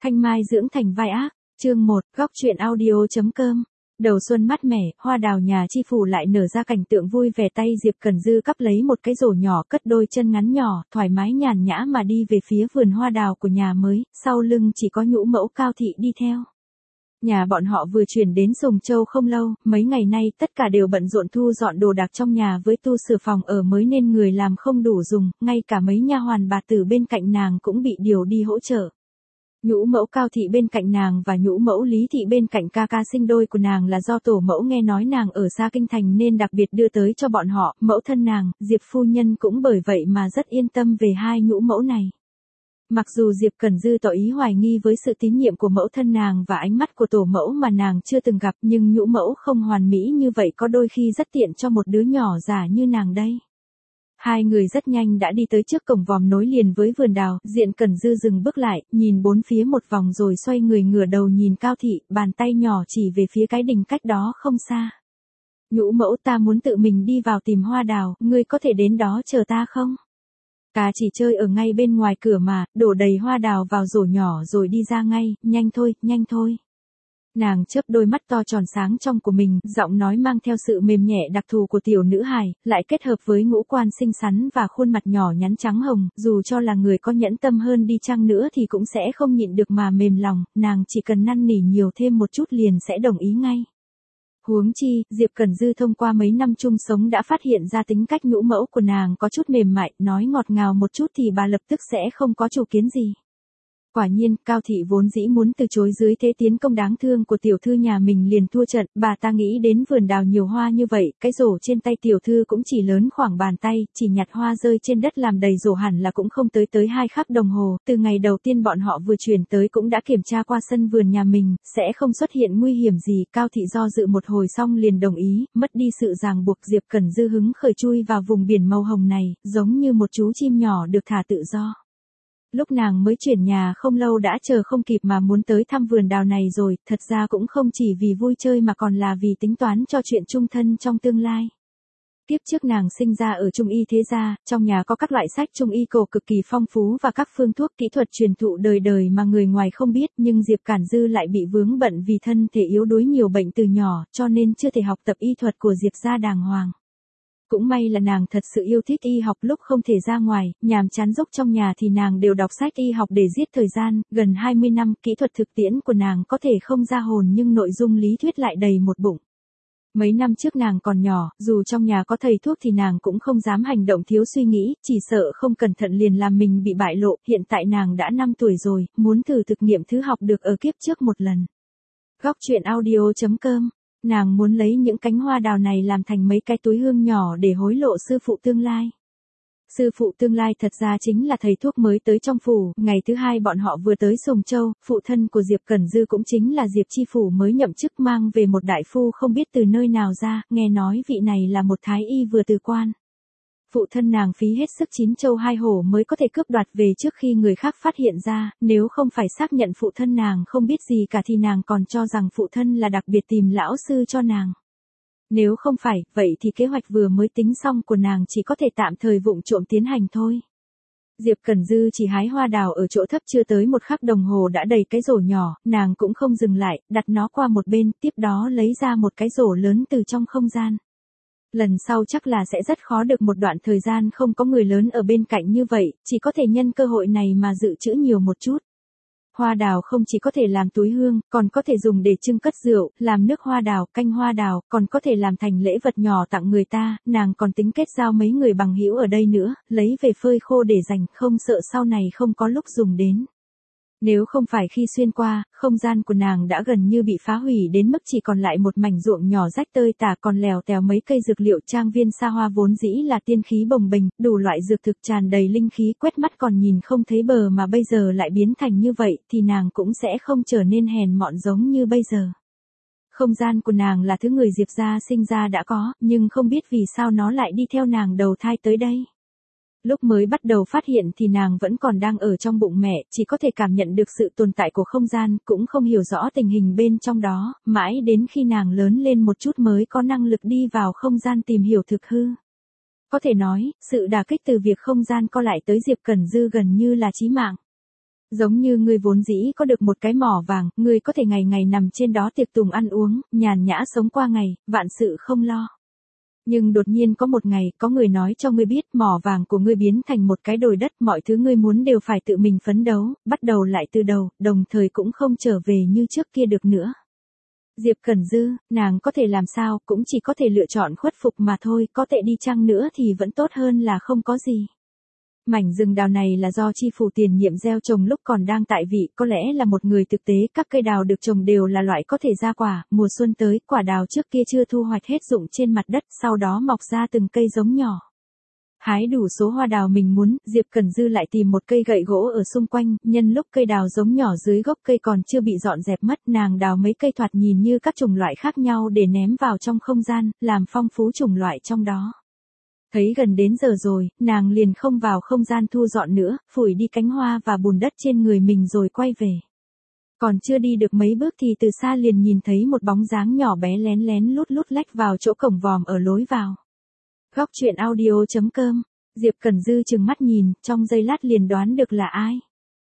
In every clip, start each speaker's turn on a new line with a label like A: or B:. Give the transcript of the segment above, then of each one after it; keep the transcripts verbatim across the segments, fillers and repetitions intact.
A: Thanh Mai dưỡng thành vai ác, chương một, góc truyện audio.com. Đầu xuân mát mẻ, hoa đào nhà chi phủ lại nở ra cảnh tượng vui vẻ. Tay Diệp Cẩn Dư cắp lấy một cái rổ nhỏ, cất đôi chân ngắn nhỏ, thoải mái nhàn nhã mà đi về phía vườn hoa đào của nhà mới, sau lưng chỉ có nhũ mẫu Cao Thị đi theo. Nhà bọn họ vừa chuyển đến Sùng Châu không lâu, mấy ngày nay tất cả đều bận rộn thu dọn đồ đạc trong nhà với tu sửa phòng ở mới nên người làm không đủ dùng, ngay cả mấy nha hoàn bà tử bên cạnh nàng cũng bị điều đi hỗ trợ. Nhũ mẫu Cao Thị bên cạnh nàng và nhũ mẫu Lý Thị bên cạnh ca ca sinh đôi của nàng là do tổ mẫu nghe nói nàng ở xa kinh thành nên đặc biệt đưa tới cho bọn họ. Mẫu thân nàng, Diệp phu nhân cũng bởi vậy mà rất yên tâm về hai nhũ mẫu này. Mặc dù Diệp Cẩn Dư tỏ ý hoài nghi với sự tín nhiệm của mẫu thân nàng và ánh mắt của tổ mẫu mà nàng chưa từng gặp, nhưng nhũ mẫu không hoàn mỹ như vậy có đôi khi rất tiện cho một đứa nhỏ già như nàng đây. Hai người rất nhanh đã đi tới trước cổng vòm nối liền với vườn đào. Diện Cẩn Dư dừng bước lại, nhìn bốn phía một vòng rồi xoay người ngửa đầu nhìn Cao Thị, bàn tay nhỏ chỉ về phía cái đình cách đó không xa. Nhũ mẫu, ta muốn tự mình đi vào tìm hoa đào, ngươi có thể đến đó chờ ta không? Ca chỉ chơi ở ngay bên ngoài cửa mà, đổ đầy hoa đào vào rổ nhỏ rồi đi ra ngay, nhanh thôi, nhanh thôi. Nàng chớp đôi mắt to tròn sáng trong của mình, giọng nói mang theo sự mềm nhẹ đặc thù của tiểu nữ hài, lại kết hợp với ngũ quan xinh xắn và khuôn mặt nhỏ nhắn trắng hồng, dù cho là người có nhẫn tâm hơn đi chăng nữa thì cũng sẽ không nhịn được mà mềm lòng, nàng chỉ cần năn nỉ nhiều thêm một chút liền sẽ đồng ý ngay. Huống chi, Diệp Cẩn Dư thông qua mấy năm chung sống đã phát hiện ra tính cách nhũ mẫu của nàng có chút mềm mại, nói ngọt ngào một chút thì bà lập tức sẽ không có chủ kiến gì. Quả nhiên, Cao Thị vốn dĩ muốn từ chối dưới thế tiến công đáng thương của tiểu thư nhà mình liền thua trận, bà ta nghĩ đến vườn đào nhiều hoa như vậy, cái rổ trên tay tiểu thư cũng chỉ lớn khoảng bàn tay, chỉ nhặt hoa rơi trên đất làm đầy rổ hẳn là cũng không tới tới hai khắc đồng hồ, từ ngày đầu tiên bọn họ vừa chuyển tới cũng đã kiểm tra qua sân vườn nhà mình, sẽ không xuất hiện nguy hiểm gì. Cao Thị do dự một hồi xong liền đồng ý, mất đi sự ràng buộc. Diệp Cẩn Dư hứng khởi chui vào vùng biển màu hồng này, giống như một chú chim nhỏ được thả tự do. Lúc nàng mới chuyển nhà không lâu đã chờ không kịp mà muốn tới thăm vườn đào này rồi, thật ra cũng không chỉ vì vui chơi mà còn là vì tính toán cho chuyện chung thân trong tương lai. Tiếp trước nàng sinh ra ở Trung Y thế gia, trong nhà có các loại sách Trung Y cổ cực kỳ phong phú và các phương thuốc kỹ thuật truyền thụ đời đời mà người ngoài không biết, nhưng Diệp Cẩn Dư lại bị vướng bận vì thân thể yếu đuối nhiều bệnh từ nhỏ, cho nên chưa thể học tập y thuật của Diệp gia đàng hoàng. Cũng may là nàng thật sự yêu thích y học, lúc không thể ra ngoài, nhàm chán dốc trong nhà thì nàng đều đọc sách y học để giết thời gian, gần hai mươi năm, kỹ thuật thực tiễn của nàng có thể không ra hồn nhưng nội dung lý thuyết lại đầy một bụng. Mấy năm trước nàng còn nhỏ, dù trong nhà có thầy thuốc thì nàng cũng không dám hành động thiếu suy nghĩ, chỉ sợ không cẩn thận liền làm mình bị bại lộ. Hiện tại nàng đã năm tuổi rồi, muốn thử thực nghiệm thứ học được ở kiếp trước một lần. Góc truyện audio.com. Nàng muốn lấy những cánh hoa đào này làm thành mấy cái túi hương nhỏ để hối lộ sư phụ tương lai. Sư phụ tương lai thật ra chính là thầy thuốc mới tới trong phủ. Ngày thứ hai bọn họ vừa tới Sùng Châu, phụ thân của Diệp Cẩn Dư cũng chính là Diệp chi phủ mới nhậm chức mang về một đại phu không biết từ nơi nào ra, nghe nói vị này là một thái y vừa từ quan. Phụ thân nàng phí hết sức chín châu hai hổ mới có thể cướp đoạt về trước khi người khác phát hiện ra, nếu không phải xác nhận phụ thân nàng không biết gì cả thì nàng còn cho rằng phụ thân là đặc biệt tìm lão sư cho nàng. Nếu không phải, vậy thì kế hoạch vừa mới tính xong của nàng chỉ có thể tạm thời vụng trộm tiến hành thôi. Diệp Cẩn Dư chỉ hái hoa đào ở chỗ thấp chưa tới một khắc đồng hồ đã đầy cái rổ nhỏ, nàng cũng không dừng lại, đặt nó qua một bên, tiếp đó lấy ra một cái rổ lớn từ trong không gian. Lần sau chắc là sẽ rất khó được một đoạn thời gian không có người lớn ở bên cạnh như vậy, chỉ có thể nhân cơ hội này mà dự trữ nhiều một chút. Hoa đào không chỉ có thể làm túi hương, còn có thể dùng để trưng cất rượu, làm nước hoa đào, canh hoa đào, còn có thể làm thành lễ vật nhỏ tặng người ta, nàng còn tính kết giao mấy người bằng hữu ở đây nữa, lấy về phơi khô để dành, không sợ sau này không có lúc dùng đến. Nếu không phải khi xuyên qua, không gian của nàng đã gần như bị phá hủy đến mức chỉ còn lại một mảnh ruộng nhỏ rách tơi tả, còn lèo tèo mấy cây dược liệu. Trang viên xa hoa vốn dĩ là tiên khí bồng bềnh, đủ loại dược thực tràn đầy linh khí, quét mắt còn nhìn không thấy bờ mà bây giờ lại biến thành như vậy, thì nàng cũng sẽ không trở nên hèn mọn giống như bây giờ. Không gian của nàng là thứ người Diệp gia sinh ra đã có, nhưng không biết vì sao nó lại đi theo nàng đầu thai tới đây. Lúc mới bắt đầu phát hiện thì nàng vẫn còn đang ở trong bụng mẹ, chỉ có thể cảm nhận được sự tồn tại của không gian, cũng không hiểu rõ tình hình bên trong đó, mãi đến khi nàng lớn lên một chút mới có năng lực đi vào không gian tìm hiểu thực hư. Có thể nói, sự đả kích từ việc không gian co lại tới Diệp Cẩn Dư gần như là chí mạng. Giống như ngươi vốn dĩ có được một cái mỏ vàng, ngươi có thể ngày ngày nằm trên đó tiệc tùng ăn uống, nhàn nhã sống qua ngày, vạn sự không lo. Nhưng đột nhiên có một ngày, có người nói cho ngươi biết mỏ vàng của ngươi biến thành một cái đồi đất, mọi thứ ngươi muốn đều phải tự mình phấn đấu, bắt đầu lại từ đầu, đồng thời cũng không trở về như trước kia được nữa. Diệp Cẩn Dư, nàng có thể làm sao, cũng chỉ có thể lựa chọn khuất phục mà thôi, có tệ đi chăng nữa thì vẫn tốt hơn là không có gì. Mảnh rừng đào này là do chi phủ tiền nhiệm gieo trồng lúc còn đang tại vị, có lẽ là một người thực tế, các cây đào được trồng đều là loại có thể ra quả, mùa xuân tới, quả đào trước kia chưa thu hoạch hết rụng trên mặt đất, sau đó mọc ra từng cây giống nhỏ. Hái đủ số hoa đào mình muốn, Diệp Cẩn Dư lại tìm một cây gậy gỗ ở xung quanh, nhân lúc cây đào giống nhỏ dưới gốc cây còn chưa bị dọn dẹp mất, nàng đào mấy cây thoạt nhìn như các chủng loại khác nhau để ném vào trong không gian, làm phong phú chủng loại trong đó. Thấy gần đến giờ rồi, nàng liền không vào không gian thu dọn nữa, phủi đi cánh hoa và bùn đất trên người mình rồi quay về. Còn chưa đi được mấy bước thì từ xa liền nhìn thấy một bóng dáng nhỏ bé lén lén lút lút lách vào chỗ cổng vòm ở lối vào. Góc truyện audio chấm com, Diệp Cẩn Dư trừng mắt nhìn, trong giây lát liền đoán được là ai.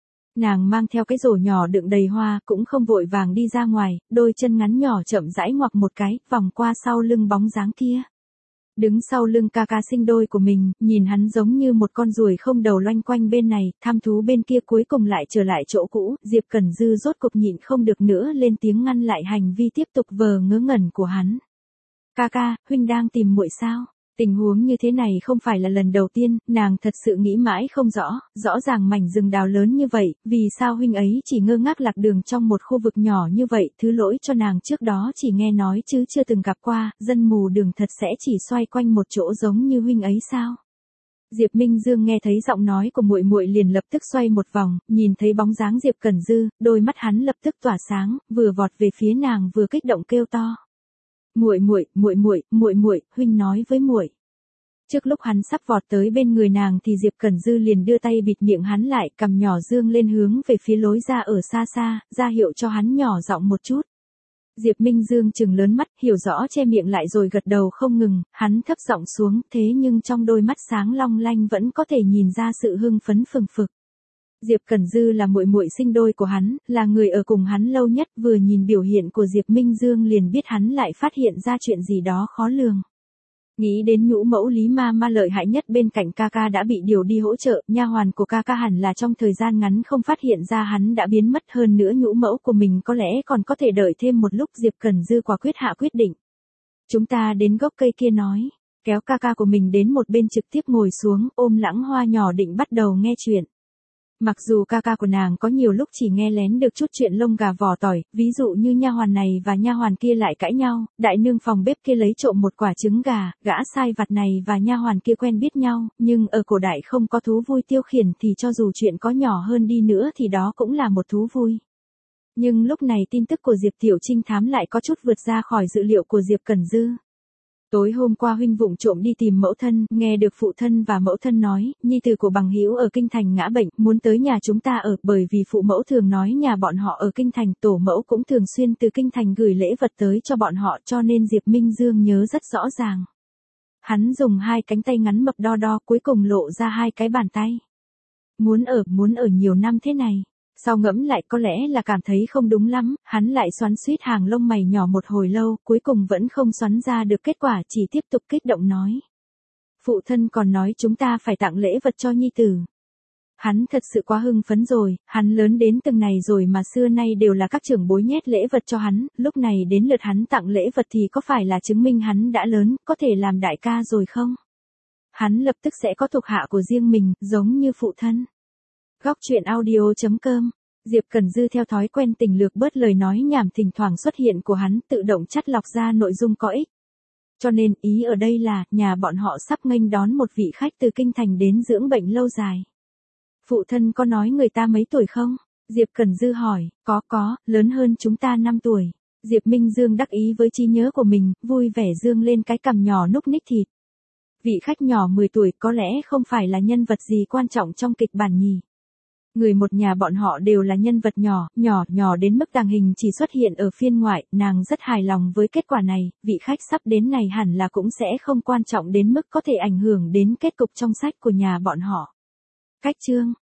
A: Nàng mang theo cái rổ nhỏ đựng đầy hoa, cũng không vội vàng đi ra ngoài, đôi chân ngắn nhỏ chậm rãi ngoặc một cái, vòng qua sau lưng bóng dáng kia. Đứng sau lưng ca ca sinh đôi của mình, nhìn hắn giống như một con ruồi không đầu loanh quanh bên này, tham thú bên kia cuối cùng lại trở lại chỗ cũ, Diệp Cẩn Dư rốt cục nhịn không được nữa lên tiếng ngăn lại hành vi tiếp tục vờ ngớ ngẩn của hắn. Ca ca, huynh đang tìm muội sao? Tình huống như thế này không phải là lần đầu tiên, nàng thật sự nghĩ mãi không rõ, rõ ràng mảnh rừng đào lớn như vậy, vì sao huynh ấy chỉ ngơ ngác lạc đường trong một khu vực nhỏ như vậy, thứ lỗi cho nàng trước đó chỉ nghe nói chứ chưa từng gặp qua, dân mù đường thật sẽ chỉ xoay quanh một chỗ giống như huynh ấy sao? Diệp Minh Dương nghe thấy giọng nói của muội muội liền lập tức xoay một vòng, nhìn thấy bóng dáng Diệp Cẩn Dư, đôi mắt hắn lập tức tỏa sáng, vừa vọt về phía nàng vừa kích động kêu to. Muội muội, muội muội, muội muội, huynh nói với muội. Trước lúc hắn sắp vọt tới bên người nàng thì Diệp Cẩn Dư liền đưa tay bịt miệng hắn lại, cằm nhỏ dương lên hướng về phía lối ra ở xa xa, ra hiệu cho hắn nhỏ giọng một chút. Diệp Minh Dương trừng lớn mắt, hiểu rõ che miệng lại rồi gật đầu không ngừng, hắn thấp giọng xuống, thế nhưng trong đôi mắt sáng long lanh vẫn có thể nhìn ra sự hưng phấn phừng phực. Diệp Cẩn Dư là muội muội sinh đôi của hắn, là người ở cùng hắn lâu nhất, vừa nhìn biểu hiện của Diệp Minh Dương liền biết hắn lại phát hiện ra chuyện gì đó khó lường. Nghĩ đến nhũ mẫu Lý Ma Ma lợi hại nhất bên cạnh ca ca đã bị điều đi hỗ trợ, nha hoàn của ca ca hẳn là trong thời gian ngắn không phát hiện ra hắn đã biến mất, hơn nữa nhũ mẫu của mình có lẽ còn có thể đợi thêm một lúc. Diệp Cẩn Dư quả quyết hạ quyết định. Chúng ta đến gốc cây kia nói, kéo ca ca của mình đến một bên trực tiếp ngồi xuống, ôm lãng hoa nhỏ định bắt đầu nghe chuyện. Mặc dù ca ca của nàng có nhiều lúc chỉ nghe lén được chút chuyện lông gà vỏ tỏi, ví dụ như nha hoàn này và nha hoàn kia lại cãi nhau, đại nương phòng bếp kia lấy trộm một quả trứng gà, gã sai vặt này và nha hoàn kia quen biết nhau, nhưng ở cổ đại không có thú vui tiêu khiển thì cho dù chuyện có nhỏ hơn đi nữa thì đó cũng là một thú vui. Nhưng lúc này tin tức của Diệp Tiểu Trinh thám lại có chút vượt ra khỏi dự liệu của Diệp Cẩn Dư. Tối hôm qua huynh vụng trộm đi tìm mẫu thân, nghe được phụ thân và mẫu thân nói, nhi tử của bằng hữu ở kinh thành ngã bệnh, muốn tới nhà chúng ta ở, bởi vì phụ mẫu thường nói nhà bọn họ ở kinh thành, tổ mẫu cũng thường xuyên từ kinh thành gửi lễ vật tới cho bọn họ, cho nên Diệp Minh Dương nhớ rất rõ ràng. Hắn dùng hai cánh tay ngắn mập đo đo, cuối cùng lộ ra hai cái bàn tay. Muốn ở, muốn ở nhiều năm thế này. Sau ngẫm lại có lẽ là cảm thấy không đúng lắm, hắn lại xoắn xuýt hàng lông mày nhỏ một hồi lâu, cuối cùng vẫn không xoắn ra được kết quả, chỉ tiếp tục kích động nói. Phụ thân còn nói chúng ta phải tặng lễ vật cho nhi tử. Hắn thật sự quá hưng phấn rồi, hắn lớn đến từng này rồi mà xưa nay đều là các trưởng bối nhét lễ vật cho hắn, lúc này đến lượt hắn tặng lễ vật thì có phải là chứng minh hắn đã lớn, có thể làm đại ca rồi không? Hắn lập tức sẽ có thuộc hạ của riêng mình, giống như phụ thân. Góc truyện audio chấm com, Diệp Cẩn Dư theo thói quen tình lược bớt lời nói nhảm thỉnh thoảng xuất hiện của hắn, tự động chắt lọc ra nội dung có ích. Cho nên ý ở đây là, nhà bọn họ sắp nghênh đón một vị khách từ kinh thành đến dưỡng bệnh lâu dài. Phụ thân có nói người ta mấy tuổi không? Diệp Cẩn Dư hỏi, có có, lớn hơn chúng ta năm tuổi. Diệp Minh Dương đắc ý với trí nhớ của mình, vui vẻ dương lên cái cằm nhỏ núc ních thịt. Vị khách nhỏ mười tuổi có lẽ không phải là nhân vật gì quan trọng trong kịch bản nhỉ. Người một nhà bọn họ đều là nhân vật nhỏ, nhỏ, nhỏ đến mức tàng hình chỉ xuất hiện ở phiên ngoại, nàng rất hài lòng với kết quả này, vị khách sắp đến này hẳn là cũng sẽ không quan trọng đến mức có thể ảnh hưởng đến kết cục trong sách của nhà bọn họ. Cách chương